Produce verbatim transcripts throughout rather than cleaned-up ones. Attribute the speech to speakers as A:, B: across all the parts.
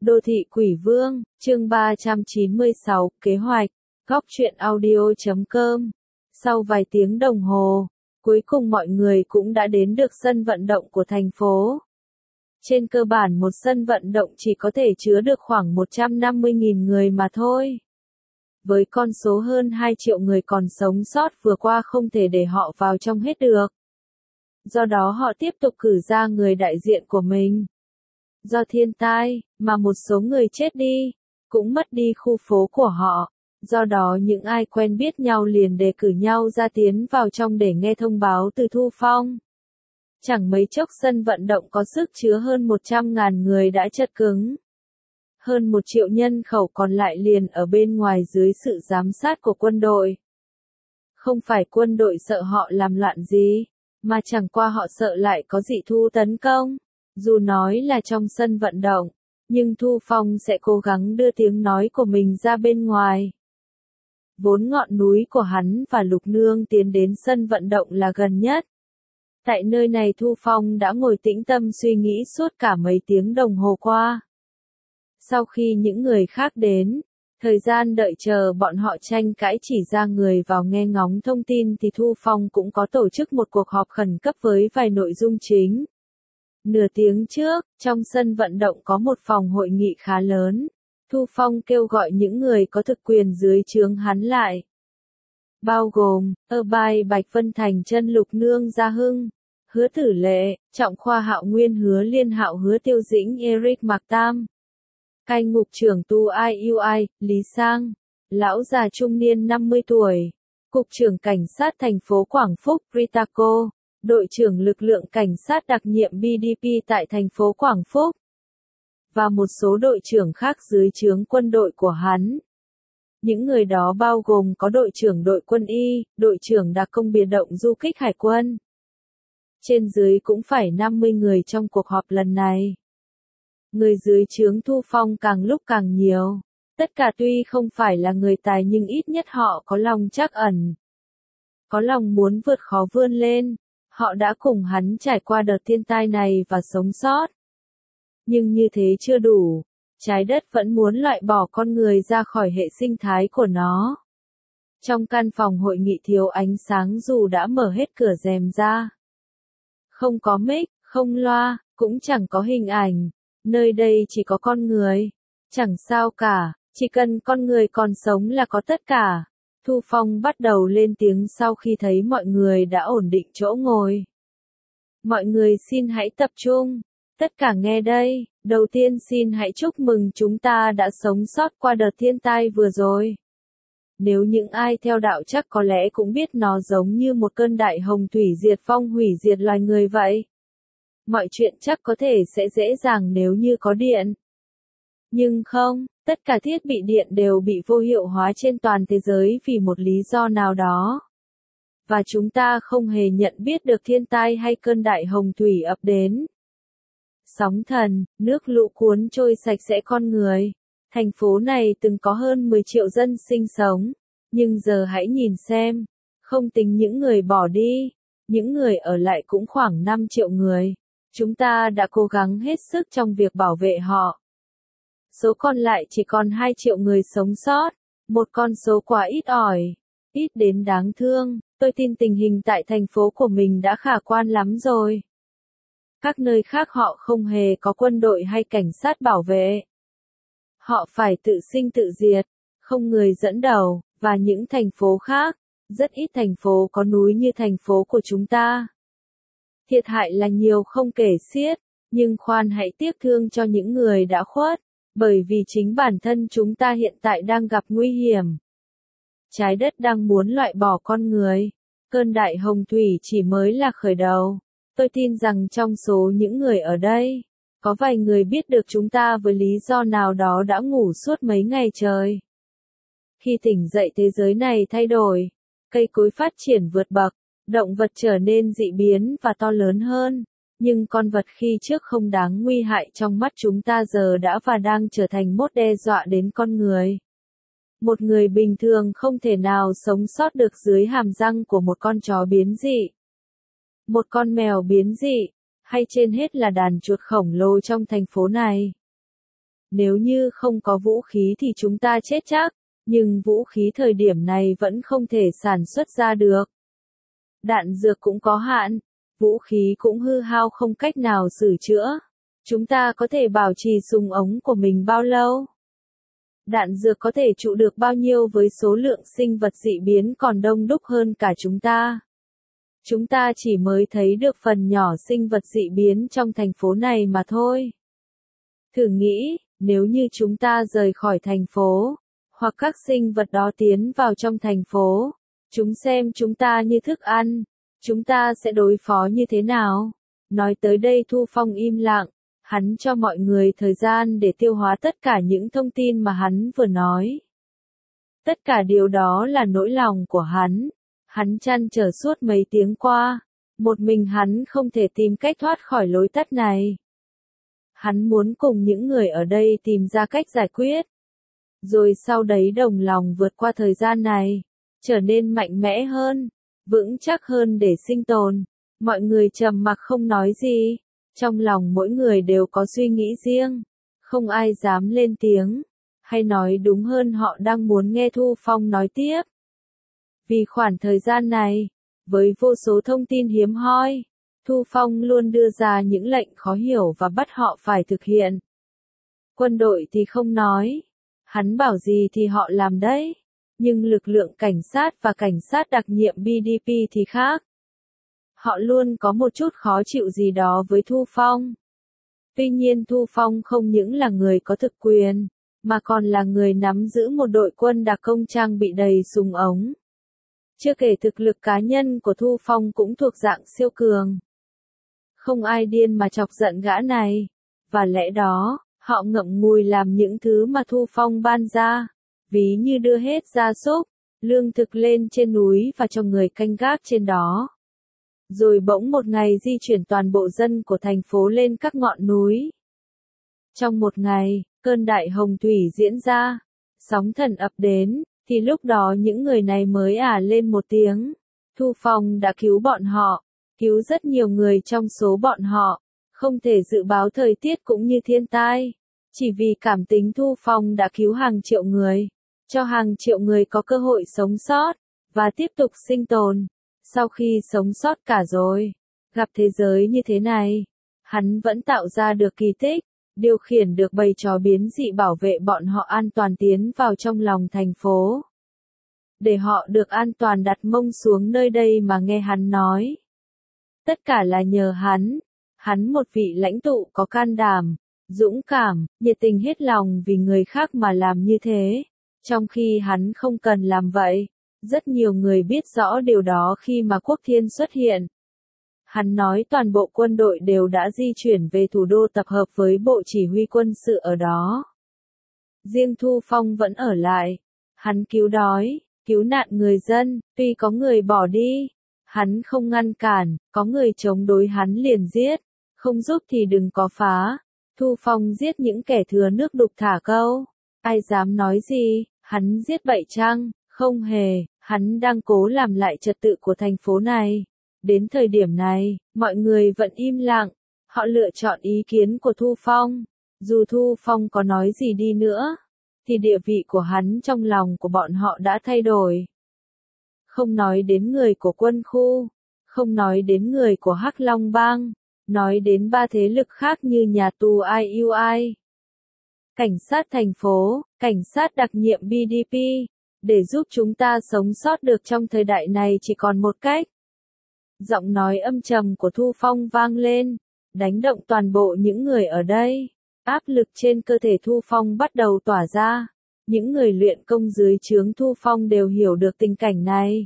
A: Đô thị Quỷ Vương, chương ba trăm chín mươi sáu, kế hoạch, góc truyện audio chấm com. Sau vài tiếng đồng hồ, cuối cùng mọi người cũng đã đến được sân vận động của thành phố. Trên cơ bản một sân vận động chỉ có thể chứa được khoảng một trăm năm mươi nghìn người mà thôi. Với con số hơn hai triệu người còn sống sót vừa qua không thể để họ vào trong hết được. Do đó họ tiếp tục cử ra người đại diện của mình. Do thiên tai, mà một số người chết đi, cũng mất đi khu phố của họ. Do đó những ai quen biết nhau liền đề cử nhau ra tiến vào trong để nghe thông báo từ Thu Phong. Chẳng mấy chốc sân vận động có sức chứa hơn một trăm ngàn người đã chật cứng. Hơn một triệu nhân khẩu còn lại liền ở bên ngoài dưới sự giám sát của quân đội. Không phải quân đội sợ họ làm loạn gì, mà chẳng qua họ sợ lại có dị thú tấn công. Dù nói là trong sân vận động, nhưng Thu Phong sẽ cố gắng đưa tiếng nói của mình ra bên ngoài. Vốn ngọn núi của hắn và Lục Nương tiến đến sân vận động là gần nhất. Tại nơi này Thu Phong đã ngồi tĩnh tâm suy nghĩ suốt cả mấy tiếng đồng hồ qua. Sau khi những người khác đến, thời gian đợi chờ bọn họ tranh cãi chỉ ra người vào nghe ngóng thông tin thì Thu Phong cũng có tổ chức một cuộc họp khẩn cấp với vài nội dung chính. Nửa tiếng trước, trong sân vận động có một phòng hội nghị khá lớn. Thu Phong kêu gọi những người có thực quyền dưới trướng hắn lại. Bao gồm, Ơ Bai Bạch Vân Thành Chân Lục Nương Gia Hưng, Hứa Tử Lệ, Trọng Khoa Hạo Nguyên Hứa Liên Hạo Hứa Tiêu Dĩnh Eric Mạc Tam. Cai ngục trưởng Tu I U I, Lý Sang. Lão già trung niên năm mươi tuổi. Cục trưởng Cảnh sát thành phố Quảng Phúc Ritaco. Đội trưởng lực lượng cảnh sát đặc nhiệm B D P tại thành phố Quảng Phúc. Và một số đội trưởng khác dưới trướng quân đội của hắn. Những người đó bao gồm có đội trưởng đội quân y, đội trưởng đặc công biệt động du kích hải quân. Trên dưới cũng phải năm mươi người trong cuộc họp lần này. Người dưới trướng Thu Phong càng lúc càng nhiều. Tất cả tuy không phải là người tài nhưng ít nhất họ có lòng trắc ẩn. Có lòng muốn vượt khó vươn lên. Họ đã cùng hắn trải qua đợt thiên tai này và sống sót. Nhưng như thế chưa đủ. Trái đất vẫn muốn loại bỏ con người ra khỏi hệ sinh thái của nó. Trong căn phòng hội nghị thiếu ánh sáng dù đã mở hết cửa rèm ra. Không có mic, không loa, cũng chẳng có hình ảnh. Nơi đây chỉ có con người. Chẳng sao cả, chỉ cần con người còn sống là có tất cả. Thu Phong bắt đầu lên tiếng sau khi thấy mọi người đã ổn định chỗ ngồi. Mọi người xin hãy tập trung. Tất cả nghe đây, đầu tiên xin hãy chúc mừng chúng ta đã sống sót qua đợt thiên tai vừa rồi. Nếu những ai theo đạo chắc có lẽ cũng biết nó giống như một cơn đại hồng thủy diệt vong hủy diệt loài người vậy. Mọi chuyện chắc có thể sẽ dễ dàng nếu như có điện. Nhưng không, tất cả thiết bị điện đều bị vô hiệu hóa trên toàn thế giới vì một lý do nào đó. Và chúng ta không hề nhận biết được thiên tai hay cơn đại hồng thủy ập đến. Sóng thần, nước lũ cuốn trôi sạch sẽ con người. Thành phố này từng có hơn mười triệu dân sinh sống. Nhưng giờ hãy nhìn xem. Không tính những người bỏ đi. Những người ở lại cũng khoảng năm triệu người. Chúng ta đã cố gắng hết sức trong việc bảo vệ họ. Số còn lại chỉ còn hai triệu người sống sót. Một con số quá ít ỏi. Ít đến đáng thương. Tôi tin tình hình tại thành phố của mình đã khả quan lắm rồi. Các nơi khác họ không hề có quân đội hay cảnh sát bảo vệ. Họ phải tự sinh tự diệt, không người dẫn đầu, và những thành phố khác, rất ít thành phố có núi như thành phố của chúng ta. Thiệt hại là nhiều không kể xiết, nhưng khoan hãy tiếc thương cho những người đã khuất, bởi vì chính bản thân chúng ta hiện tại đang gặp nguy hiểm. Trái đất đang muốn loại bỏ con người. Cơn đại hồng thủy chỉ mới là khởi đầu. Tôi tin rằng trong số những người ở đây, có vài người biết được chúng ta với lý do nào đó đã ngủ suốt mấy ngày trời. Khi tỉnh dậy thế giới này thay đổi, cây cối phát triển vượt bậc, động vật trở nên dị biến và to lớn hơn, nhưng con vật khi trước không đáng nguy hại trong mắt chúng ta giờ đã và đang trở thành mối đe dọa đến con người. Một người bình thường không thể nào sống sót được dưới hàm răng của một con chó biến dị. Một con mèo biến dị, hay trên hết là đàn chuột khổng lồ trong thành phố này. Nếu như không có vũ khí thì chúng ta chết chắc, nhưng vũ khí thời điểm này vẫn không thể sản xuất ra được. Đạn dược cũng có hạn, vũ khí cũng hư hao không cách nào sửa chữa. Chúng ta có thể bảo trì súng ống của mình bao lâu? Đạn dược có thể trụ được bao nhiêu với số lượng sinh vật dị biến còn đông đúc hơn cả chúng ta? Chúng ta chỉ mới thấy được phần nhỏ sinh vật dị biến trong thành phố này mà thôi. Thử nghĩ, nếu như chúng ta rời khỏi thành phố, hoặc các sinh vật đó tiến vào trong thành phố, chúng xem chúng ta như thức ăn, chúng ta sẽ đối phó như thế nào? Nói tới đây Thu Phong im lặng, hắn cho mọi người thời gian để tiêu hóa tất cả những thông tin mà hắn vừa nói. Tất cả điều đó là nỗi lòng của hắn. Hắn trăn trở suốt mấy tiếng qua, một mình hắn không thể tìm cách thoát khỏi lối tắt này. Hắn muốn cùng những người ở đây tìm ra cách giải quyết. Rồi sau đấy đồng lòng vượt qua thời gian này, trở nên mạnh mẽ hơn, vững chắc hơn để sinh tồn. Mọi người trầm mặc không nói gì, trong lòng mỗi người đều có suy nghĩ riêng, không ai dám lên tiếng, hay nói đúng hơn họ đang muốn nghe Thu Phong nói tiếp. Vì khoảng thời gian này, với vô số thông tin hiếm hoi, Thu Phong luôn đưa ra những lệnh khó hiểu và bắt họ phải thực hiện. Quân đội thì không nói, hắn bảo gì thì họ làm đấy, nhưng lực lượng cảnh sát và cảnh sát đặc nhiệm bê đê pê thì khác. Họ luôn có một chút khó chịu gì đó với Thu Phong. Tuy nhiên Thu Phong không những là người có thực quyền, mà còn là người nắm giữ một đội quân đặc công trang bị đầy súng ống. Chưa kể thực lực cá nhân của Thu Phong cũng thuộc dạng siêu cường. Không ai điên mà chọc giận gã này, và lẽ đó, họ ngậm ngùi làm những thứ mà Thu Phong ban ra, ví như đưa hết gia súc, lương thực lên trên núi và cho người canh gác trên đó. Rồi bỗng một ngày di chuyển toàn bộ dân của thành phố lên các ngọn núi. Trong một ngày, cơn đại hồng thủy diễn ra, sóng thần ập đến, thì lúc đó những người này mới ả lên một tiếng. Thu Phong đã cứu bọn họ, cứu rất nhiều người trong số bọn họ, không thể dự báo thời tiết cũng như thiên tai. Chỉ vì cảm tính Thu Phong đã cứu hàng triệu người, cho hàng triệu người có cơ hội sống sót, và tiếp tục sinh tồn. Sau khi sống sót cả rồi, gặp thế giới như thế này, hắn vẫn tạo ra được kỳ tích, điều khiển được bầy chó biến dị bảo vệ bọn họ an toàn tiến vào trong lòng thành phố. Để họ được an toàn đặt mông xuống nơi đây mà nghe hắn nói. Tất cả là nhờ hắn, hắn một vị lãnh tụ có can đảm, dũng cảm, nhiệt tình hết lòng vì người khác mà làm như thế, trong khi hắn không cần làm vậy. Rất nhiều người biết rõ điều đó khi mà Quốc Thiên xuất hiện. Hắn nói toàn bộ quân đội đều đã di chuyển về thủ đô tập hợp với bộ chỉ huy quân sự ở đó. Riêng Thu Phong vẫn ở lại. Hắn cứu đói, cứu nạn người dân, tuy có người bỏ đi, hắn không ngăn cản, có người chống đối hắn liền giết, không giúp thì đừng có phá. Thu Phong giết những kẻ thừa nước đục thả câu. Ai dám nói gì, hắn giết bậy chăng? Không hề, hắn đang cố làm lại trật tự của thành phố này. Đến thời điểm này, mọi người vẫn im lặng, họ lựa chọn ý kiến của Thu Phong. Dù Thu Phong có nói gì đi nữa, thì địa vị của hắn trong lòng của bọn họ đã thay đổi. Không nói đến người của quân khu, không nói đến người của Hắc Long Bang, nói đến ba thế lực khác như nhà tù i u i, cảnh sát thành phố, cảnh sát đặc nhiệm bê đê pê. Để giúp chúng ta sống sót được trong thời đại này chỉ còn một cách. Giọng nói âm trầm của Thu Phong vang lên, đánh động toàn bộ những người ở đây. Áp lực trên cơ thể Thu Phong bắt đầu tỏa ra. Những người luyện công dưới trướng Thu Phong đều hiểu được tình cảnh này.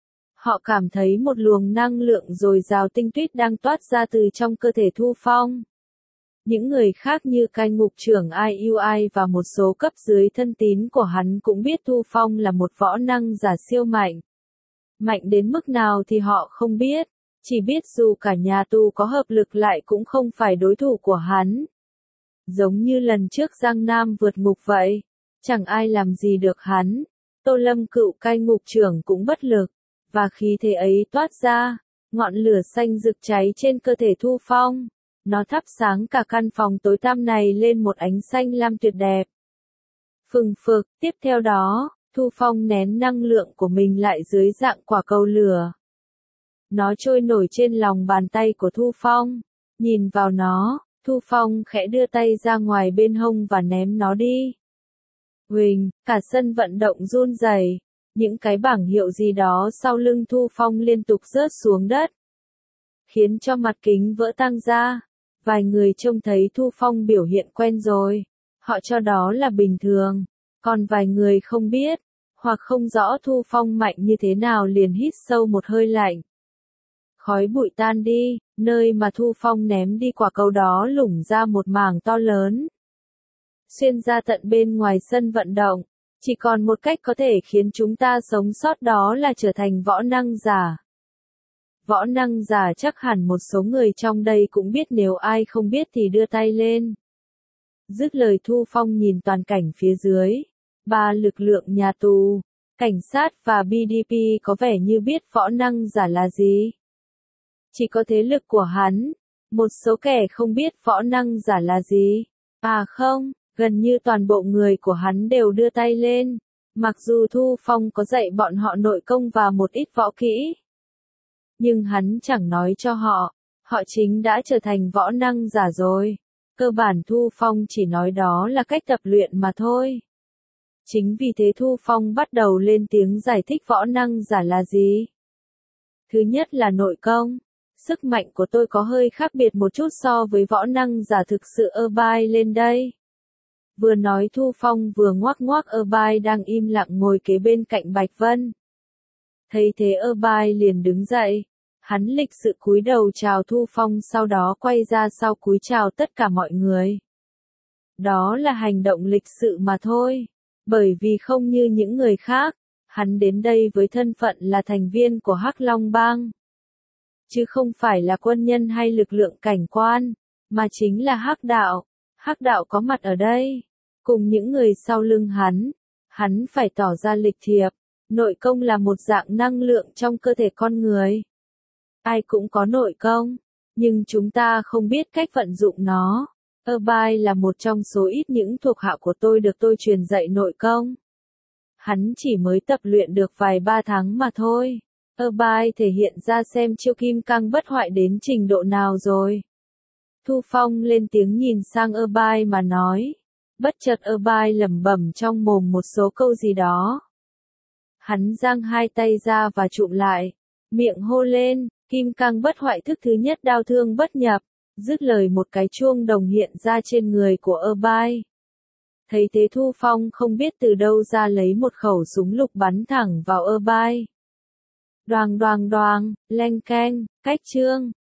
A: Họ cảm thấy một luồng năng lượng dồi dào tinh tuyết đang toát ra từ trong cơ thể Thu Phong. Những người khác như cai ngục trưởng i u i và một số cấp dưới thân tín của hắn cũng biết Thu Phong là một võ năng giả siêu mạnh. Mạnh đến mức nào thì họ không biết, chỉ biết dù cả nhà tù có hợp lực lại cũng không phải đối thủ của hắn. Giống như lần trước Giang Nam vượt ngục vậy, chẳng ai làm gì được hắn. Tô Lâm cựu cai ngục trưởng cũng bất lực, và khí thế ấy toát ra, ngọn lửa xanh rực cháy trên cơ thể Thu Phong. Nó thắp sáng cả căn phòng tối tăm này lên một ánh xanh lam tuyệt đẹp. Phừng phực, tiếp theo đó, Thu Phong nén năng lượng của mình lại dưới dạng quả cầu lửa. Nó trôi nổi trên lòng bàn tay của Thu Phong. Nhìn vào nó, Thu Phong khẽ đưa tay ra ngoài bên hông và ném nó đi. Huỳnh, cả sân vận động run rẩy, những cái bảng hiệu gì đó sau lưng Thu Phong liên tục rớt xuống đất, khiến cho mặt kính vỡ tăng ra. Vài người trông thấy Thu Phong biểu hiện quen rồi, họ cho đó là bình thường, còn vài người không biết, hoặc không rõ Thu Phong mạnh như thế nào liền hít sâu một hơi lạnh. Khói bụi tan đi, nơi mà Thu Phong ném đi quả cầu đó lủng ra một mảng to lớn, xuyên ra tận bên ngoài sân vận động. Chỉ còn một cách có thể khiến chúng ta sống sót, đó là trở thành võ năng giả. Võ năng giả chắc hẳn một số người trong đây cũng biết, nếu ai không biết thì đưa tay lên. Dứt lời Thu Phong nhìn toàn cảnh phía dưới. Ba lực lượng nhà tù, cảnh sát và bê đê pê có vẻ như biết võ năng giả là gì. Chỉ có thế lực của hắn, một số kẻ không biết võ năng giả là gì. À không, gần như toàn bộ người của hắn đều đưa tay lên, mặc dù Thu Phong có dạy bọn họ nội công và một ít võ kỹ. Nhưng hắn chẳng nói cho họ, họ chính đã trở thành võ năng giả rồi. Cơ bản Thu Phong chỉ nói đó là cách tập luyện mà thôi. Chính vì thế Thu Phong bắt đầu lên tiếng giải thích võ năng giả là gì. Thứ nhất là nội công. Sức mạnh của tôi có hơi khác biệt một chút so với võ năng giả thực sự. Ơ Bai lên đây. Vừa nói Thu Phong vừa ngoác ngoác Ơ Bai đang im lặng ngồi kế bên cạnh Bạch Vân. Thấy thế Ơ Bai liền đứng dậy. Hắn lịch sự cúi đầu chào Thu Phong, sau đó quay ra sau cúi chào tất cả mọi người. Đó là hành động lịch sự mà thôi. Bởi vì không như những người khác, hắn đến đây với thân phận là thành viên của Hắc Long Bang. Chứ không phải là quân nhân hay lực lượng cảnh quan, mà chính là Hắc Đạo. Hắc Đạo có mặt ở đây, cùng những người sau lưng hắn. Hắn phải tỏ ra lịch thiệp. Nội công là một dạng năng lượng trong cơ thể con người. Ai cũng có nội công, nhưng chúng ta không biết cách vận dụng nó. Ơ Bai là một trong số ít những thuộc hạ của tôi được tôi truyền dạy nội công. Hắn chỉ mới tập luyện được vài ba tháng mà thôi. Ơ Bai thể hiện ra xem chiêu kim cang bất hoại đến trình độ nào rồi. Thu Phong lên tiếng nhìn sang Ơ Bai mà nói. Bất chợt Ơ Bai lẩm bẩm trong mồm một số câu gì đó. Hắn giang hai tay ra và chụm lại, miệng hô lên, kim cang bất hoại thức thứ nhất, đao thương bất nhập. Dứt lời một cái chuông đồng hiện ra trên người của Ơ Bai. Thấy thế Thu Phong không biết từ đâu ra lấy một khẩu súng lục bắn thẳng vào Ơ Bai. Đoàng đoàng đoàng, leng keng, cách chương.